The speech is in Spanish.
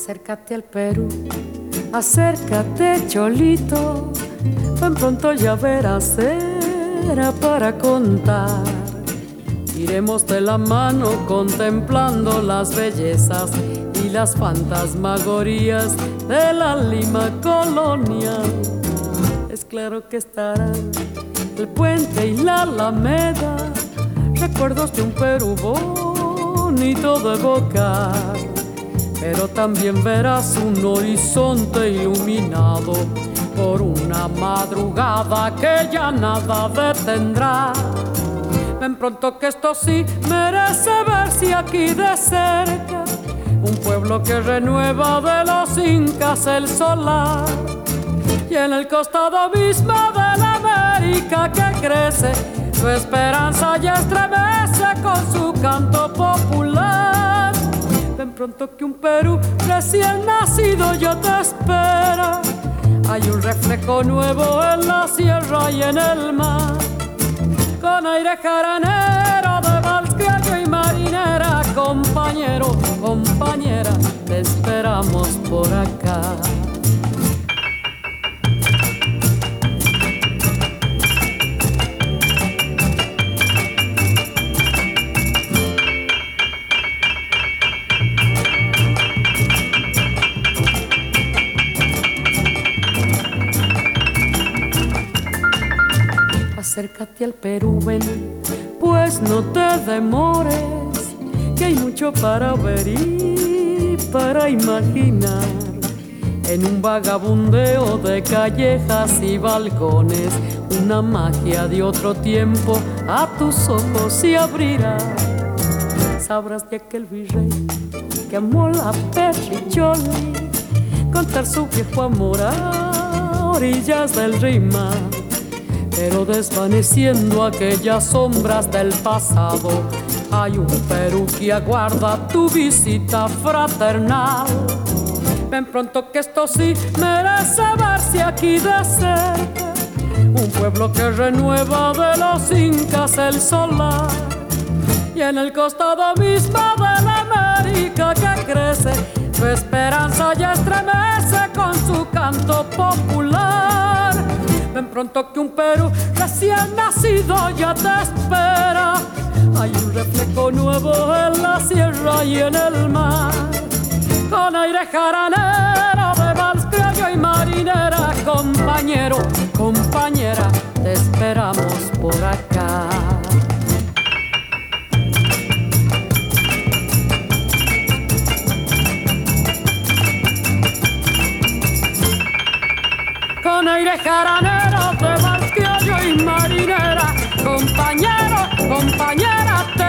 Acércate al Perú, acércate cholito, tan pronto ya verás, será para contar. Iremos de la mano contemplando las bellezas y las fantasmagorías de la Lima colonial. Es claro que estarán el puente y la Alameda, recuerdos de un Perú bonito de evocar. Pero también verás un horizonte iluminado por una madrugada que ya nada detendrá. Ven pronto que esto sí merece verse aquí de cerca, un pueblo que renueva de los incas el solar. Y en el costado mismo de la América que crece, su esperanza ya estremece con su canto popular. Ven pronto que un Perú recién nacido ya te espera. Hay un reflejo nuevo en la sierra y en el mar, con aire jaranero de vals criollo y marinera. Compañero, compañera, te esperamos por acá. Acércate al Perú, ven, pues no te demores, que hay mucho para ver y para imaginar. En un vagabundeo de callejas y balcones, una magia de otro tiempo a tus ojos se abrirá. Sabrás de aquel virrey que amó la Perricholi, contar su viejo amor a orillas del Rímac. Pero desvaneciendo aquellas sombras del pasado, hay un Perú que aguarda tu visita fraternal. Ven pronto que esto sí merece verse aquí de cerca, un pueblo que renueva de los incas el solar. Y en el costado mismo de la América que crece, su esperanza ya estremece con su canto popular. Ven pronto que un Perú recién nacido ya te espera. Hay un reflejo nuevo en la sierra y en el mar, con aire jaranero de vals criollo y marinera. Compañero, compañera, te esperamos por acá. Con aire jaranero de vals criollo y marinera. Compañero, compañera, te